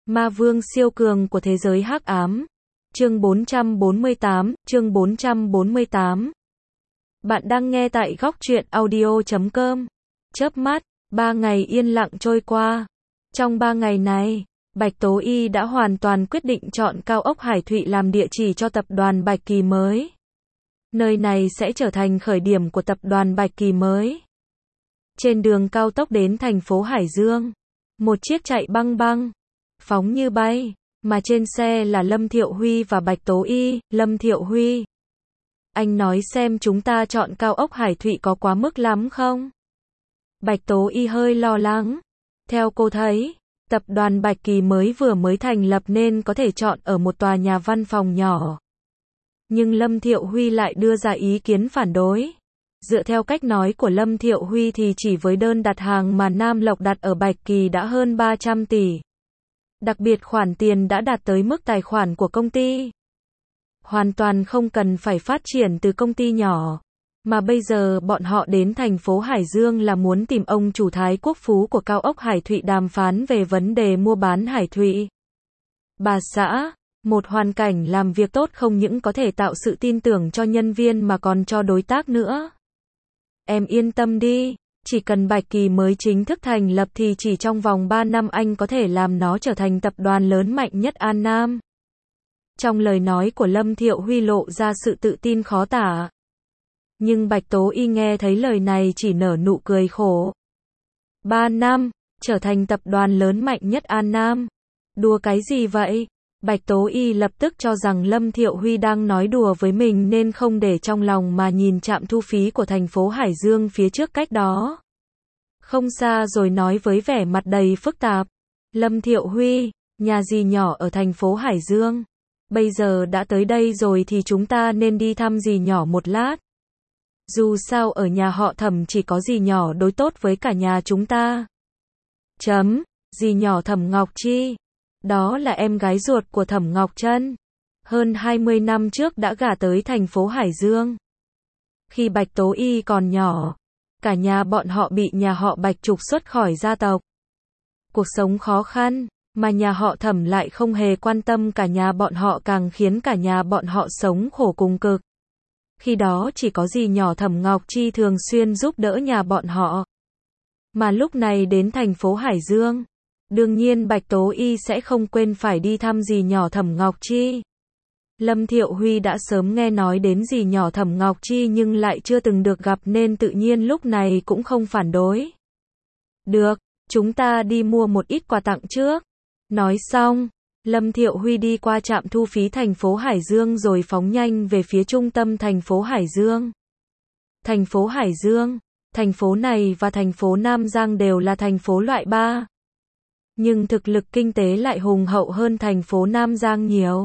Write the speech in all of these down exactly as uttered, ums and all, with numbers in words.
Ma vương siêu cường của thế giới hắc ám. Chương bốn trăm bốn mươi tám, chương bốn trăm bốn mươi tám. Bạn đang nghe tại góc truyện audio chấm com. Chớp mắt, ba ngày yên lặng trôi qua. Trong ba ngày này, Bạch Tố Y đã hoàn toàn quyết định chọn cao ốc Hải Thụy làm địa chỉ cho tập đoàn Bạch Kỳ mới. Nơi này sẽ trở thành khởi điểm của tập đoàn Bạch Kỳ mới. Trên đường cao tốc đến thành phố Hải Dương, một chiếc chạy băng băng, phóng như bay, mà trên xe là Lâm Thiệu Huy và Bạch Tố Y. Lâm Thiệu Huy: anh nói xem chúng ta chọn cao ốc Hải Thụy có quá mức lắm không? Bạch Tố Y hơi lo lắng. Theo cô thấy, tập đoàn Bạch Kỳ mới vừa mới thành lập nên có thể chọn ở một tòa nhà văn phòng nhỏ. Nhưng Lâm Thiệu Huy lại đưa ra ý kiến phản đối. Dựa theo cách nói của Lâm Thiệu Huy thì chỉ với đơn đặt hàng mà Nam Lộc đặt ở Bạch Kỳ đã hơn ba trăm tỷ. Đặc biệt khoản tiền đã đạt tới mức tài khoản của công ty. Hoàn toàn không cần phải phát triển từ công ty nhỏ. Mà bây giờ bọn họ đến thành phố Hải Dương là muốn tìm ông chủ Thái Quốc Phú của cao ốc Hải Thụy đàm phán về vấn đề mua bán Hải Thụy. Bà xã, một hoàn cảnh làm việc tốt không những có thể tạo sự tin tưởng cho nhân viên mà còn cho đối tác nữa. Em yên tâm đi, chỉ cần Bạch Kỳ mới chính thức thành lập thì chỉ trong vòng ba năm anh có thể làm nó trở thành tập đoàn lớn mạnh nhất An Nam. Trong lời nói của Lâm Thiệu Huy lộ ra sự tự tin khó tả. Nhưng Bạch Tố Y nghe thấy lời này chỉ nở nụ cười khổ. Ba năm, trở thành tập đoàn lớn mạnh nhất An Nam. Đùa cái gì vậy? Bạch Tố Y lập tức cho rằng Lâm Thiệu Huy đang nói đùa với mình nên không để trong lòng mà nhìn trạm thu phí của thành phố Hải Dương phía trước cách đó không xa rồi nói với vẻ mặt đầy phức tạp. Lâm Thiệu Huy, nhà dì nhỏ ở thành phố Hải Dương. Bây giờ đã tới đây rồi thì chúng ta nên đi thăm dì nhỏ một lát. Dù sao ở nhà họ Thẩm chỉ có dì nhỏ đối tốt với cả nhà chúng ta. Chấm, dì nhỏ Thẩm Ngọc Chi. Đó là em gái ruột của Thẩm Ngọc Trân. Hơn hai mươi năm trước đã gả tới thành phố Hải Dương. Khi Bạch Tố Y còn nhỏ, cả nhà bọn họ bị nhà họ Bạch trục xuất khỏi gia tộc. Cuộc sống khó khăn, mà nhà họ Thẩm lại không hề quan tâm cả nhà bọn họ càng khiến cả nhà bọn họ sống khổ cùng cực. Khi đó chỉ có dì nhỏ Thẩm Ngọc Chi thường xuyên giúp đỡ nhà bọn họ. Mà lúc này đến thành phố Hải Dương, đương nhiên Bạch Tố Y sẽ không quên phải đi thăm dì nhỏ Thẩm Ngọc Chi. Lâm Thiệu Huy đã sớm nghe nói đến dì nhỏ Thẩm Ngọc Chi nhưng lại chưa từng được gặp nên tự nhiên lúc này cũng không phản đối. Được, chúng ta đi mua một ít quà tặng trước. Nói xong, Lâm Thiệu Huy đi qua trạm thu phí thành phố Hải Dương rồi phóng nhanh về phía trung tâm thành phố Hải Dương. Thành phố Hải Dương, thành phố này và thành phố Nam Giang đều là thành phố loại ba. Nhưng thực lực kinh tế lại hùng hậu hơn thành phố Nam Giang nhiều.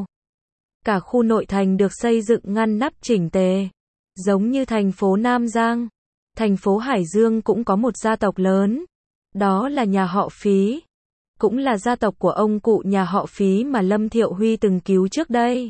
Cả khu nội thành được xây dựng ngăn nắp chỉnh tề. Giống như thành phố Nam Giang, thành phố Hải Dương cũng có một gia tộc lớn. Đó là nhà họ Phí. Cũng là gia tộc của ông cụ nhà họ Phí mà Lâm Thiệu Huy từng cứu trước đây.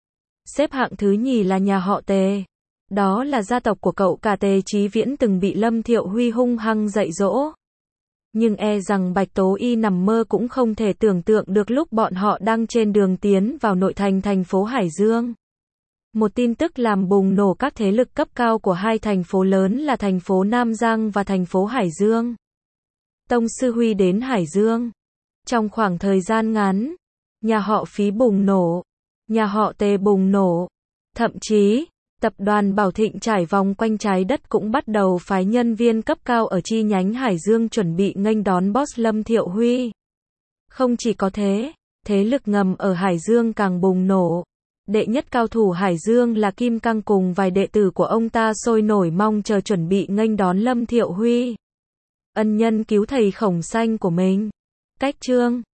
Xếp hạng thứ nhì là nhà họ Tề. Đó là gia tộc của cậu cả Tề Chí Viễn từng bị Lâm Thiệu Huy hung hăng dạy dỗ. Nhưng e rằng Bạch Tố Y nằm mơ cũng không thể tưởng tượng được lúc bọn họ đang trên đường tiến vào nội thành thành phố Hải Dương. Một tin tức làm bùng nổ các thế lực cấp cao của hai thành phố lớn là thành phố Nam Giang và thành phố Hải Dương. Tông Sư Huy đến Hải Dương. Trong khoảng thời gian ngắn, nhà họ Phí bùng nổ, nhà họ Tề bùng nổ. Thậm chí, tập đoàn Bảo Thịnh trải vòng quanh trái đất cũng bắt đầu phái nhân viên cấp cao ở chi nhánh Hải Dương chuẩn bị nghênh đón boss Lâm Thiệu Huy. Không chỉ có thế, thế lực ngầm ở Hải Dương càng bùng nổ. Đệ nhất cao thủ Hải Dương là Kim Cang cùng vài đệ tử của ông ta sôi nổi mong chờ chuẩn bị nghênh đón Lâm Thiệu Huy. Ân nhân cứu thầy khổng xanh của mình. Cách chương